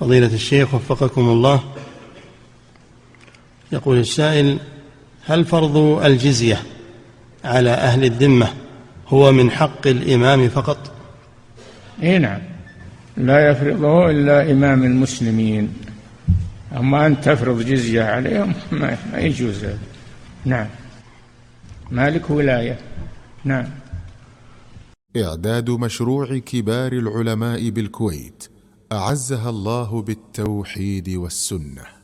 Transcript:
فضيلة الشيخ وفقكم الله، يقول السائل: هل فرض الجزية على أهل الذمة هو من حق الإمام فقط؟ نعم، لا يفرضه إلا إمام المسلمين، أما أن تفرض جزية عليهم ما يجوز هذا. نعم، مالك ولاية. نعم. إعداد مشروع كبار العلماء بالكويت أعزها الله بالتوحيد والسنة.